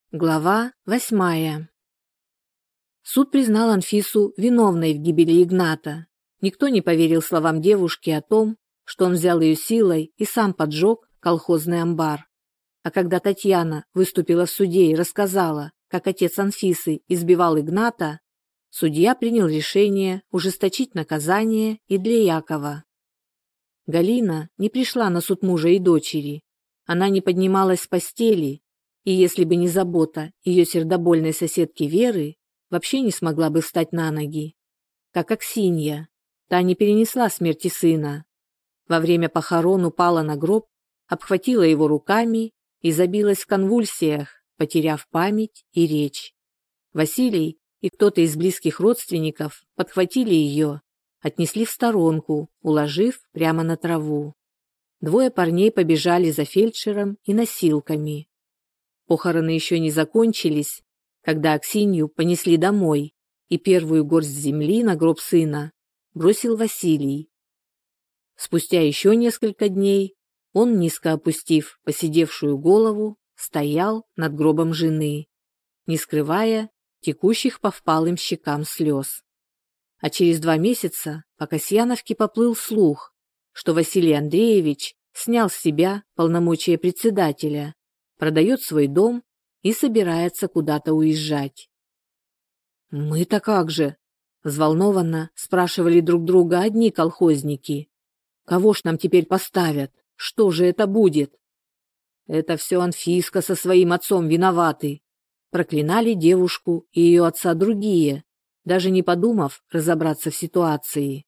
Глава 8. Суд признал Анфису виновной в гибели Игната. Никто не поверил словам девушки о том, что он взял ее силой и сам поджег колхозный амбар. А когда Татьяна выступила в суде и рассказала, как отец Анфисы избивал Игната, судья принял решение ужесточить наказание и для Якова. Галина не пришла на суд мужа и дочери. Она не поднималась с постели, и если бы не забота ее сердобольной соседки Веры, вообще не смогла бы встать на ноги. Как Аксинья, та не перенесла смерти сына. Во время похорон упала на гроб, обхватила его руками и забилась в конвульсиях, потеряв память и речь. Василий и кто-то из близких родственников подхватили ее, отнесли в сторонку, уложив прямо на траву. Двое парней побежали за фельдшером и носилками. Похороны еще не закончились, когда Аксинью понесли домой, и первую горсть земли на гроб сына бросил Василий. Спустя еще несколько дней он, низко опустив поседевшую голову, стоял над гробом жены, не скрывая текущих по впалым щекам слез. А через 2 месяца по Касьяновке поплыл слух, что Василий Андреевич снял с себя полномочия председателя, продает свой дом и собирается куда-то уезжать. «Мы-то как же?» – взволнованно спрашивали друг друга одни колхозники. «Кого ж нам теперь поставят? Что же это будет?» «Это все Анфиска со своим отцом виноваты», – проклинали девушку и ее отца другие, даже не подумав разобраться в ситуации.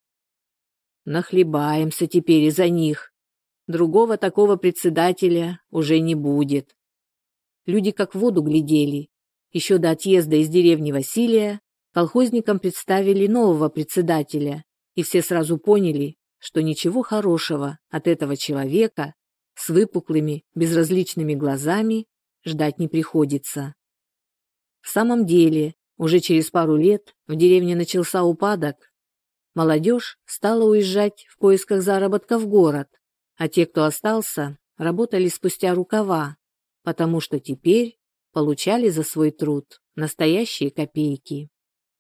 «Нахлебаемся теперь из-за них. Другого такого председателя уже не будет». Люди как в воду глядели. Еще до отъезда из деревни Василия колхозникам представили нового председателя, и все сразу поняли, что ничего хорошего от этого человека с выпуклыми, безразличными глазами ждать не приходится. В самом деле, уже через пару лет в деревне начался упадок. Молодежь стала уезжать в поисках заработка в город, а те, кто остался, работали спустя рукава, потому что теперь получали за свой труд настоящие копейки.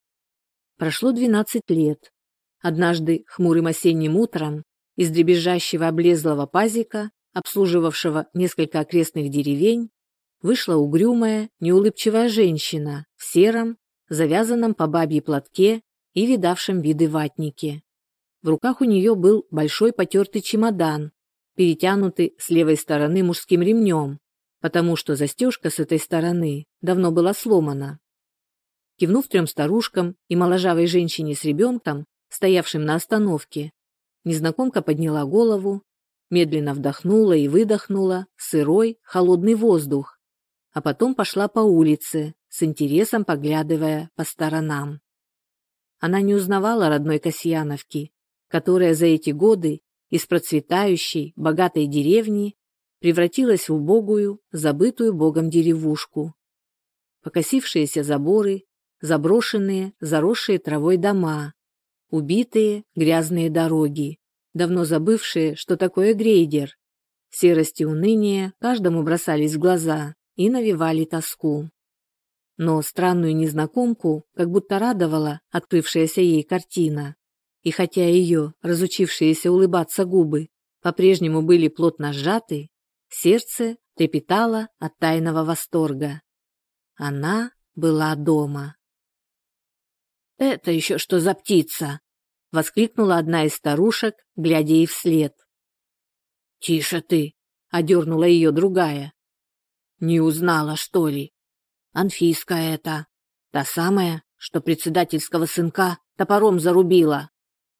Прошло 12 лет. Однажды хмурым осенним утром из дребезжащего облезлого пазика, обслуживавшего несколько окрестных деревень, вышла угрюмая, неулыбчивая женщина в сером, завязанном по бабье платке и видавшем виды ватнике. В руках у нее был большой потертый чемодан, перетянутый с левой стороны мужским ремнем, потому что застежка с этой стороны давно была сломана. Кивнув 3 старушкам и моложавой женщине с ребенком, стоявшим на остановке, незнакомка подняла голову, медленно вдохнула и выдохнула сырой, холодный воздух, а потом пошла по улице, с интересом поглядывая по сторонам. Она не узнавала родной Касьяновки, которая за эти годы из процветающей, богатой деревни превратилась в убогую, забытую Богом деревушку. Покосившиеся заборы, заброшенные, заросшие травой дома, убитые, грязные дороги, давно забывшие, что такое грейдер. Серость и уныние каждому бросались в глаза и навевали тоску. Но странную незнакомку как будто радовала открывшаяся ей картина. И хотя ее, разучившиеся улыбаться губы, по-прежнему были плотно сжаты, сердце трепетало от тайного восторга. Она была дома. «Это еще что за птица?» — воскликнула одна из старушек, глядя ей вслед. «Тише ты!» — одернула ее другая. «Не узнала, что ли? Анфиска это, та самая, что председательского сынка топором зарубила».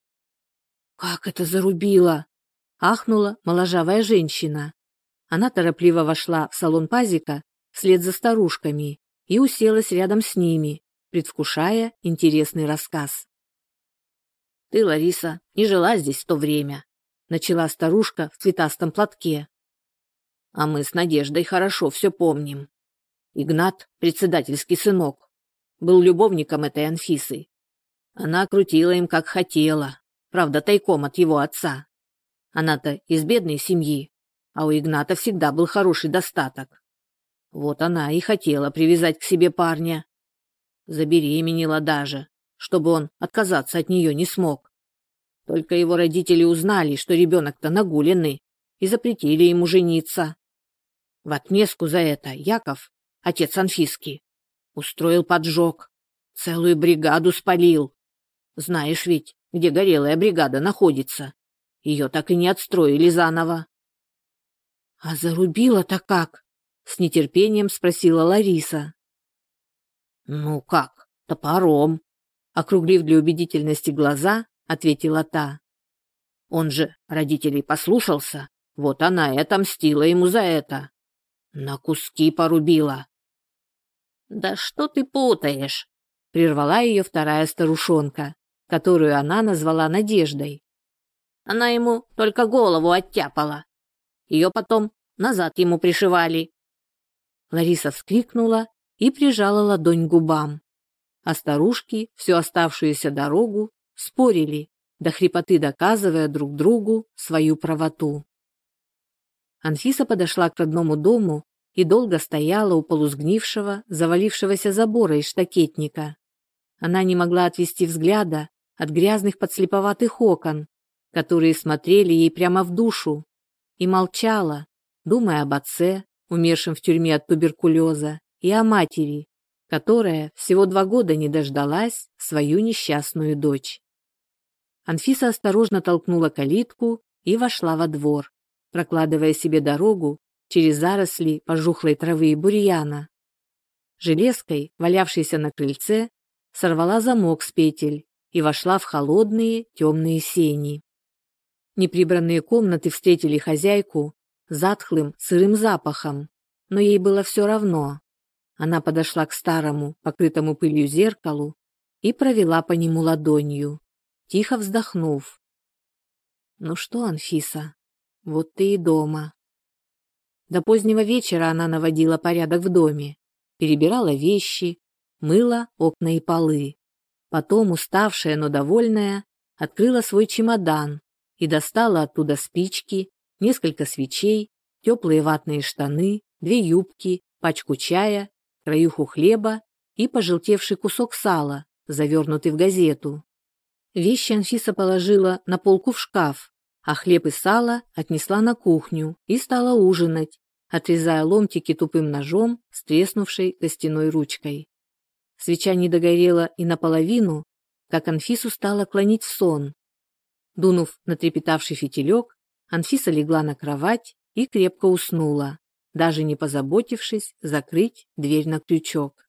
«Как это зарубила?» — ахнула моложавая женщина. Она торопливо вошла в салон пазика вслед за старушками и уселась рядом с ними, предвкушая интересный рассказ. «Ты, Лариса, не жила здесь в то время», — начала старушка в цветастом платке. «А мы с Надеждой хорошо все помним. Игнат, председательский сынок, был любовником этой Анфисы. Она крутила им как хотела, правда, тайком от его отца. Она-то из бедной семьи, а у Игната всегда был хороший достаток. Вот она и хотела привязать к себе парня. Забеременела даже, чтобы он отказаться от нее не смог. Только его родители узнали, что ребенок-то нагуленный, и запретили ему жениться. В отместку за это Яков, отец Анфиски, устроил поджог, целую бригаду спалил. Знаешь ведь, где горелая бригада находится. Ее так и не отстроили заново. — А зарубила-то как? — с нетерпением спросила Лариса. — Ну как, топором, — округлив для убедительности глаза, ответила та. Он же родителей послушался, вот она и отомстила ему за это. На куски порубила. — Да что ты путаешь? — прервала ее вторая старушонка, которую она назвала Надеждой. Она ему только голову оттяпала. Ее потом назад ему пришивали. Лариса вскрикнула и прижала ладонь к губам. А старушки всю оставшуюся дорогу спорили, до хрипоты доказывая друг другу свою правоту. Анфиса подошла к родному дому и долго стояла у полусгнившего, завалившегося забора из штакетника. Она не могла отвести взгляда от грязных подслеповатых окон, которые смотрели ей прямо в душу, и молчала, думая об отце, умершем в тюрьме от туберкулеза, и о матери, которая всего 2 года не дождалась свою несчастную дочь. Анфиса осторожно толкнула калитку и вошла во двор, прокладывая себе дорогу через заросли пожухлой травы и бурьяна. Железкой, валявшейся на крыльце, сорвала замок с петель и вошла в холодные темные сени. Неприбранные комнаты встретили хозяйку затхлым сырым запахом, но ей было все равно. Она подошла к старому, покрытому пылью зеркалу и провела по нему ладонью, тихо вздохнув. «Ну что, Анфиса, вот ты и дома». До позднего вечера она наводила порядок в доме, перебирала вещи, мыла окна и полы. Потом, уставшая, но довольная, открыла свой чемодан и достала оттуда спички, несколько свечей, теплые ватные штаны, 2 юбки, пачку чая, краюху хлеба и пожелтевший кусок сала, завернутый в газету. Вещи Анфиса положила на полку в шкаф, а хлеб и сало отнесла на кухню и стала ужинать, отрезая ломтики тупым ножом с треснувшей костяной ручкой. Свеча не догорела и наполовину, как Анфису стала клонить в сон. Дунув на трепетавший фитилек, Анфиса легла на кровать и крепко уснула, даже не позаботившись закрыть дверь на крючок.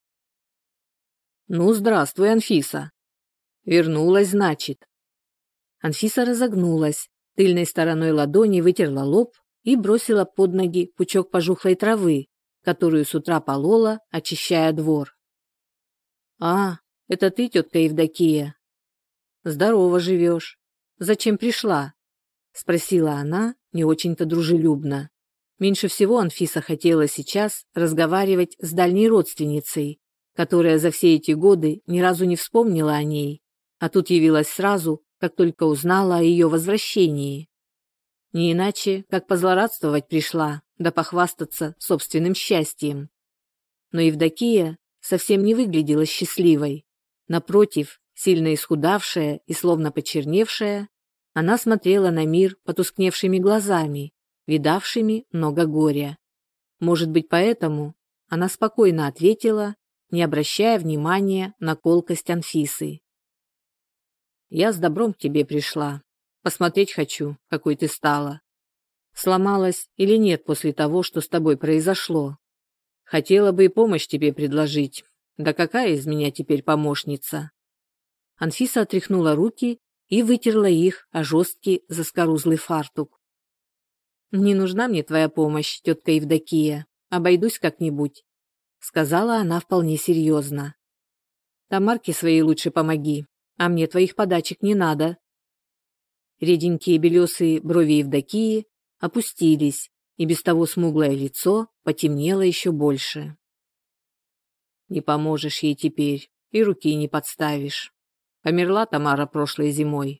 «Ну, здравствуй, Анфиса. Вернулась, значит». Анфиса разогнулась, тыльной стороной ладони вытерла лоб и бросила под ноги пучок пожухлой травы, которую с утра полола, очищая двор. «А, это ты, тетка Евдокия? Здорово живешь. Зачем пришла?» — спросила она не очень-то дружелюбно. Меньше всего Анфиса хотела сейчас разговаривать с дальней родственницей, которая за все эти годы ни разу не вспомнила о ней, а тут явилась сразу, как только узнала о ее возвращении. Не иначе, как позлорадствовать пришла, да похвастаться собственным счастьем. Но Евдокия совсем не выглядела счастливой. Напротив, сильно исхудавшая и словно почерневшая, она смотрела на мир потускневшими глазами, видавшими много горя. Может быть, поэтому она спокойно ответила, не обращая внимания на колкость Анфисы. «Я с добром к тебе пришла. Посмотреть хочу, какой ты стала. Сломалась или нет после того, что с тобой произошло? Хотела бы и помощь тебе предложить. Да какая из меня теперь помощница?» Анфиса отряхнула руки и вытерла их о жесткий заскорузлый фартук. «Не нужна мне твоя помощь, тетка Евдокия. Обойдусь как-нибудь», — сказала она вполне серьезно. «Тамарке своей лучше помоги, а мне твоих подачек не надо». Реденькие белесые брови Евдокии опустились, и без того смуглое лицо потемнело еще больше. «Не поможешь ей теперь, и руки не подставишь. Померла Тамара прошлой зимой.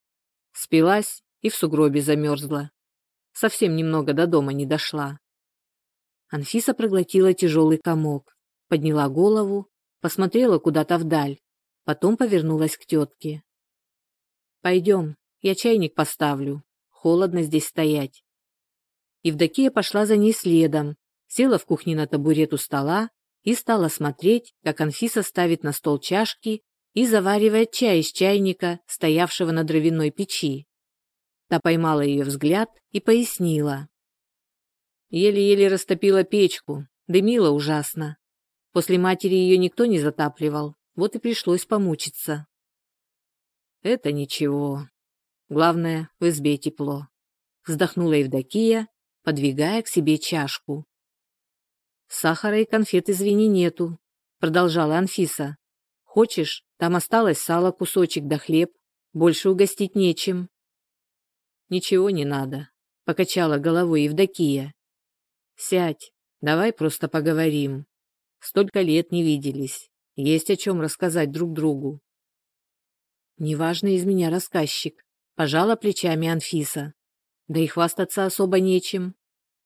Спилась и в сугробе замерзла. Совсем немного до дома не дошла. Анфиса проглотила тяжелый комок, подняла голову, посмотрела куда-то вдаль, потом повернулась к тетке. «Пойдем, я чайник поставлю. Холодно здесь стоять». Евдокия пошла за ней следом, села в кухне на табурет у стола и стала смотреть, как Анфиса ставит на стол чашки и заваривает чай из чайника, стоявшего на дровяной печи. Та поймала ее взгляд и пояснила. Еле-еле растопила печку, дымила ужасно. После матери ее никто не затапливал, вот и пришлось помучиться. «Это ничего. Главное, в избе тепло», — вздохнула Евдокия, подвигая к себе чашку. «Сахара и конфет, извини, нету», — продолжала Анфиса. «Хочешь, там осталось сало кусочек да хлеб, больше угостить нечем». «Ничего не надо», — покачала головой Евдокия. «Сядь, давай просто поговорим. Столько лет не виделись, есть о чем рассказать друг другу». «Неважно из меня рассказчик», — пожала плечами Анфиса. «Да и хвастаться особо нечем».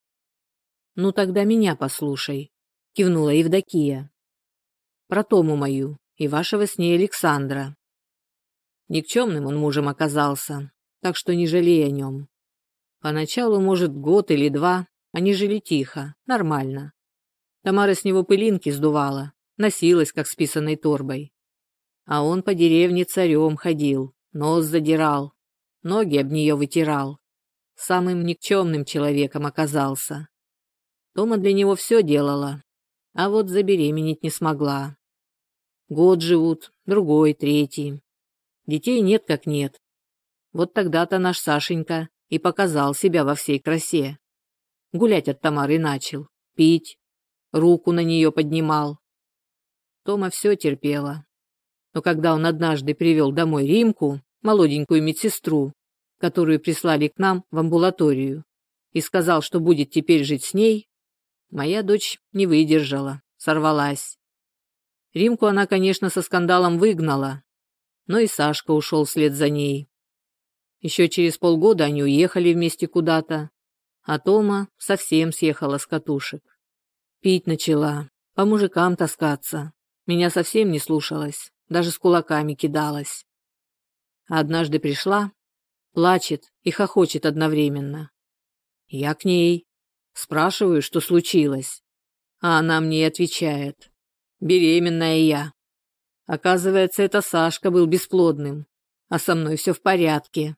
«Ну тогда меня послушай», — кивнула Евдокия. «Про Тому мою и вашего с ней Александра. Никчемным он мужем оказался, так что не жалей о нем. Поначалу, может, год или два, они жили тихо, нормально. Тамара с него пылинки сдувала, носилась, как с писаной торбой. А он по деревне царем ходил, нос задирал, ноги об нее вытирал. Самым никчемным человеком оказался. Тома для него все делала, а вот забеременеть не смогла. Год живут, другой, третий. Детей нет как нет. Вот тогда-то наш Сашенька и показал себя во всей красе. Гулять от Тамары начал, пить, руку на нее поднимал. Тома все терпела. Но когда он однажды привел домой Римку, молоденькую медсестру, которую прислали к нам в амбулаторию, и сказал, что будет теперь жить с ней, моя дочь не выдержала, сорвалась. Римку она, конечно, со скандалом выгнала, но и Сашка ушел вслед за ней. Еще через полгода они уехали вместе куда-то, а Тома совсем съехала с катушек. Пить начала, по мужикам таскаться, меня совсем не слушалась, даже с кулаками кидалась. А однажды пришла, плачет и хохочет одновременно. Я к ней спрашиваю, что случилось, а она мне отвечает: беременная я. Оказывается, это Сашка был бесплодным, а со мной все в порядке.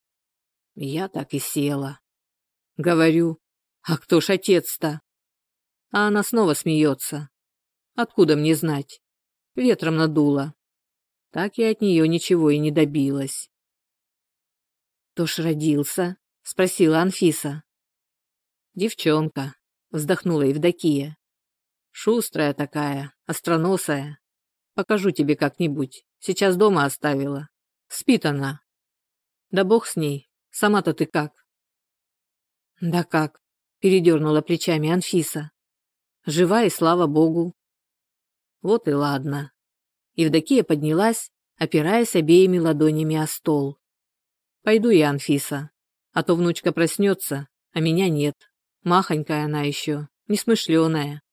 Я так и села. Говорю: а кто ж отец-то? А она снова смеется. Откуда мне знать? Ветром надуло. Так я от нее ничего и не добилась. «Кто ж родился?» — спросила Анфиса. «Девчонка», — вздохнула Евдокия. «Шустрая такая, остроносая. Покажу тебе как-нибудь. Сейчас дома оставила. Спит она». «Да бог с ней. Сама-то ты как?» «Да как?» — передернула плечами Анфиса. «Жива и слава богу». «Вот и ладно». Евдокия поднялась, опираясь обеими ладонями о стол. «Пойду я, Анфиса, а то внучка проснется, а меня нет. Махонькая она еще, несмышленая».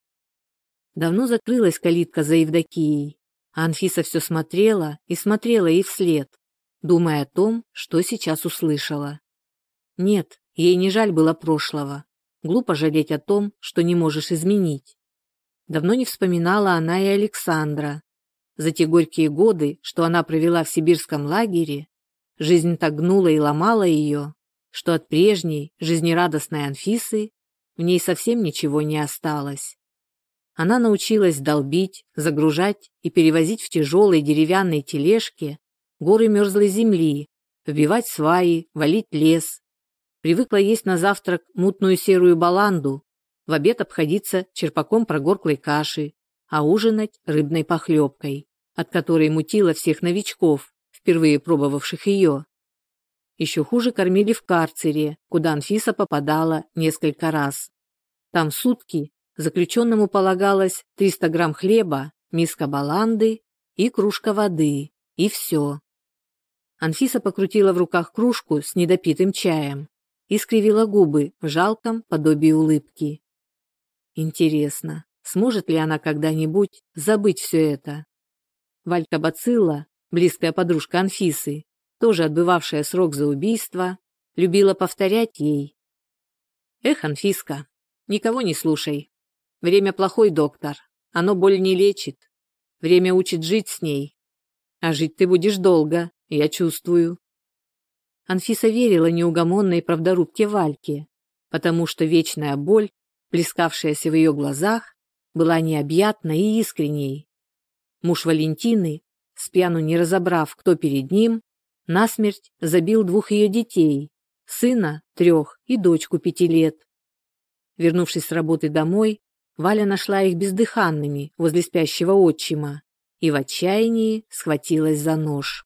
Давно закрылась калитка за Евдокией, а Анфиса все смотрела и смотрела ей вслед, думая о том, что сейчас услышала. Нет, ей не жаль было прошлого. Глупо жалеть о том, что не можешь изменить. Давно не вспоминала она и Александра. За те горькие годы, что она провела в сибирском лагере, жизнь так гнула и ломала ее, что от прежней, жизнерадостной Анфисы в ней совсем ничего не осталось. Она научилась долбить, загружать и перевозить в тяжелой деревянной тележке горы мерзлой земли, вбивать сваи, валить лес. Привыкла есть на завтрак мутную серую баланду, в обед обходиться черпаком прогорклой каши, а ужинать рыбной похлебкой, от которой мутила всех новичков, впервые пробовавших ее. Еще хуже кормили в карцере, куда Анфиса попадала несколько раз. Там сутки заключенному полагалось 300 грамм хлеба, миска баланды и кружка воды, и все. Анфиса покрутила в руках кружку с недопитым чаем и скривила губы в жалком подобии улыбки. Интересно, сможет ли она когда-нибудь забыть все это? Валька Бацилла, близкая подружка Анфисы, тоже отбывавшая срок за убийство, любила повторять ей: «Эх, Анфиска, никого не слушай. Время плохой доктор, оно боль не лечит. Время учит жить с ней. А жить ты будешь долго, я чувствую». Анфиса верила неугомонной правдорубке Вальке, потому что вечная боль, плескавшаяся в ее глазах, была необъятной и искренней. Муж Валентины, спьяну не разобрав, кто перед ним, насмерть забил 2 ее детей, сына 3 и дочку 5 лет. Вернувшись с работы домой, Валя нашла их бездыханными возле спящего отчима и в отчаянии схватилась за нож.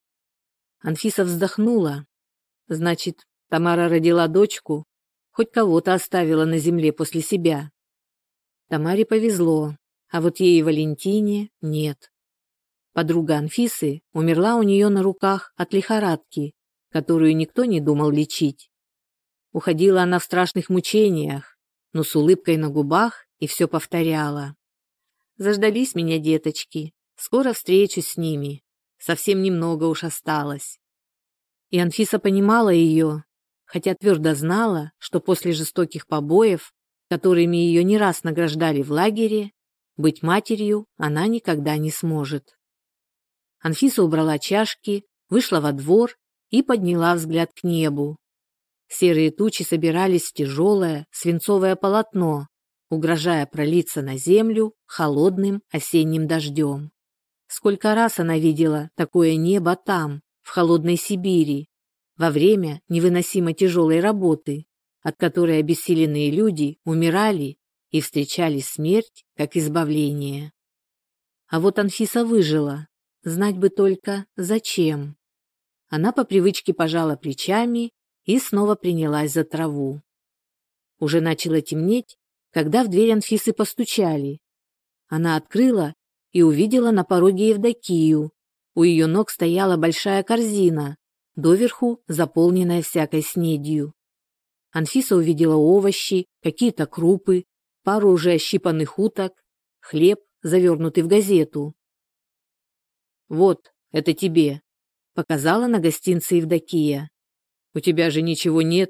Анфиса вздохнула. Значит, Тамара родила дочку, хоть кого-то оставила на земле после себя. Тамаре повезло, а вот ей и Валентине нет. Подруга Анфисы умерла у нее на руках от лихорадки, которую никто не думал лечить. Уходила она в страшных мучениях, но с улыбкой на губах и все повторяла: «Заждались меня деточки, скоро встречусь с ними, совсем немного уж осталось». И Анфиса понимала ее, хотя твердо знала, что после жестоких побоев, которыми ее не раз награждали в лагере, быть матерью она никогда не сможет. Анфиса убрала чашки, вышла во двор и подняла взгляд к небу. Серые тучи собирались в тяжелое свинцовое полотно, угрожая пролиться на землю холодным осенним дождем. Сколько раз она видела такое небо там, в холодной Сибири, во время невыносимо тяжелой работы, от которой обессиленные люди умирали и встречали смерть как избавление. А вот Анфиса выжила, знать бы только зачем. Она по привычке пожала плечами и снова принялась за траву. Уже начало темнеть, когда в дверь Анфисы постучали. Она открыла и увидела на пороге Евдокию. У ее ног стояла большая корзина, доверху заполненная всякой снедью. Анфиса увидела овощи, какие-то крупы, пару уже ощипанных уток, хлеб, завернутый в газету. «Вот, это тебе», — показала на гостинце Евдокия. «У тебя же ничего нет».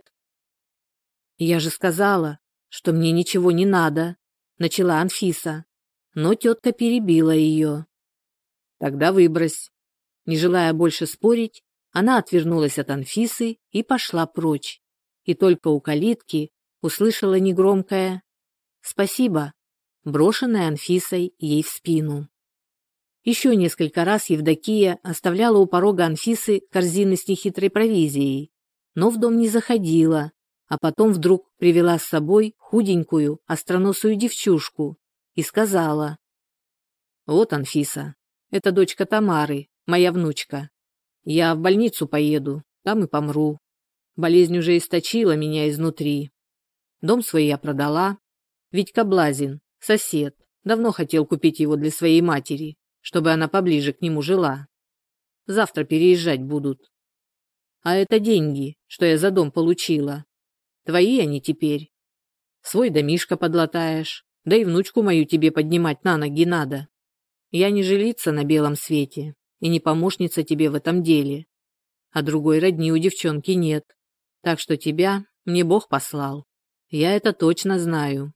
«Я же сказала, что мне ничего не надо», — начала Анфиса, но тетка перебила ее. «Тогда выбрось». Не желая больше спорить, она отвернулась от Анфисы и пошла прочь. И только у калитки услышала негромкое «Спасибо», брошенное Анфисой ей в спину. Еще несколько раз Евдокия оставляла у порога Анфисы корзины с нехитрой провизией, но в дом не заходила, а потом вдруг привела с собой худенькую, остроносую девчушку и сказала: «Вот, Анфиса, это дочка Тамары, моя внучка. Я в больницу поеду, там и помру. Болезнь уже источила меня изнутри. Дом свой я продала. Витька Блазин, сосед, давно хотел купить его для своей матери, чтобы она поближе к нему жила. Завтра переезжать будут. А это деньги, что я за дом получила. Твои они теперь. Свой домишко подлатаешь, да и внучку мою тебе поднимать на ноги надо. Я не жилица на белом свете и не помощница тебе в этом деле. А другой родни у девчонки нет. Так что тебя мне Бог послал. Я это точно знаю».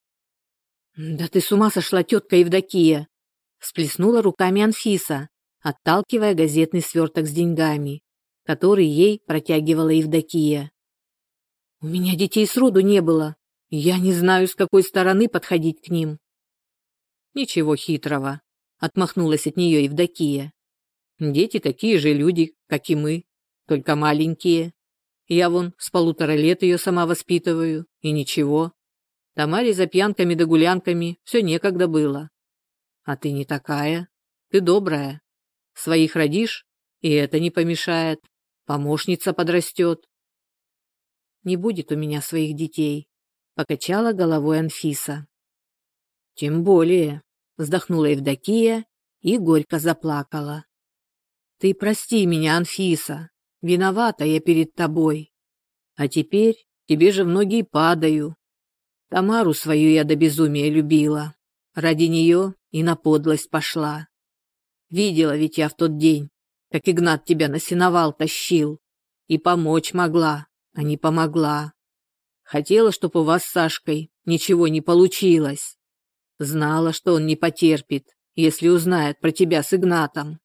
«Да ты с ума сошла, тетка Евдокия!» Всплеснула руками Анфиса, отталкивая газетный сверток с деньгами, который ей протягивала Евдокия. «У меня детей сроду не было. Я не знаю, с какой стороны подходить к ним». «Ничего хитрого», — отмахнулась от нее Евдокия. «Дети такие же люди, как и мы, только маленькие. Я вон с 1,5 лет ее сама воспитываю, и ничего. Тамаре за пьянками да гулянками все некогда было. А ты не такая, ты добрая. Своих родишь, и это не помешает. Помощница подрастет». «Не будет у меня своих детей», — покачала головой Анфиса. «Тем более», — вздохнула Евдокия и горько заплакала. «Ты прости меня, Анфиса, виновата я перед тобой. А теперь тебе же в ноги падаю. Тамару свою я до безумия любила. Ради нее и на подлость пошла. Видела ведь я в тот день, как Игнат тебя на сеновал тащил. И помочь могла, а не помогла. Хотела, чтоб у вас с Сашкой ничего не получилось. Знала, что он не потерпит, если узнает про тебя с Игнатом.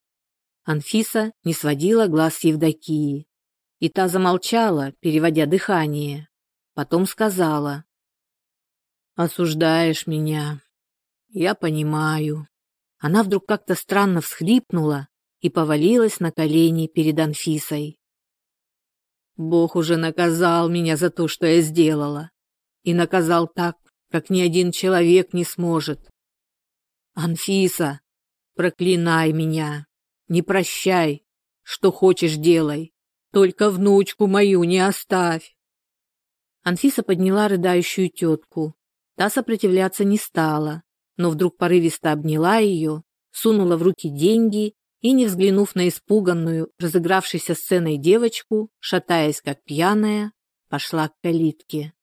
Анфиса не сводила глаз с Евдокии. И та замолчала, переводя дыхание. Потом сказала: «Осуждаешь меня. Я понимаю». Она вдруг как-то странно всхлипнула и повалилась на колени перед Анфисой. «Бог уже наказал меня за то, что я сделала. И наказал так, как ни один человек не сможет. Анфиса, проклинай меня, не прощай, что хочешь делай, только внучку мою не оставь». Анфиса подняла рыдающую тетку. Та сопротивляться не стала, но вдруг порывисто обняла ее, сунула в руки деньги и, не взглянув на испуганную, разыгравшейся сценой девочку, шатаясь как пьяная, пошла к калитке.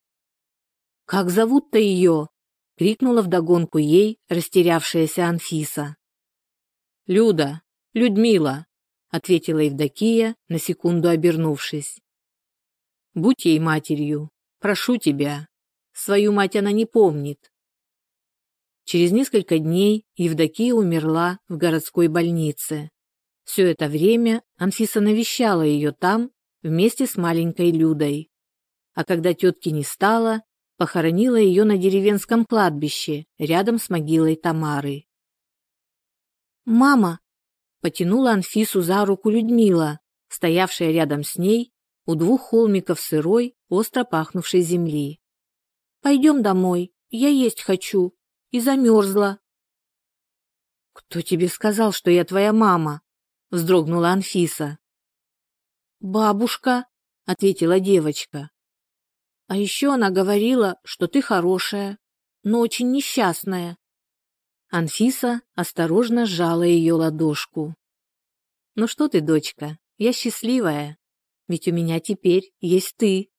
«Как зовут-то ее?» — крикнула вдогонку ей растерявшаяся Анфиса. «Люда, Людмила», — ответила Евдокия, на секунду обернувшись. «Будь ей матерью, прошу тебя. Свою мать она не помнит». Через несколько дней Евдокия умерла в городской больнице. Все это время Анфиса навещала ее там вместе с маленькой Людой. А когда тетки не стало, похоронила ее на деревенском кладбище рядом с могилой Тамары. «Мама!» — потянула Анфису за руку Людмила, стоявшая рядом с ней у двух холмиков сырой, остро пахнувшей земли. «Пойдем домой, я есть хочу и замерзла». «Кто тебе сказал, что я твоя мама?» — вздрогнула Анфиса. «Бабушка», — ответила девочка. «А еще она говорила, что ты хорошая, но очень несчастная». Анфиса осторожно сжала ее ладошку. «Ну что ты, дочка, я счастливая, ведь у меня теперь есть ты».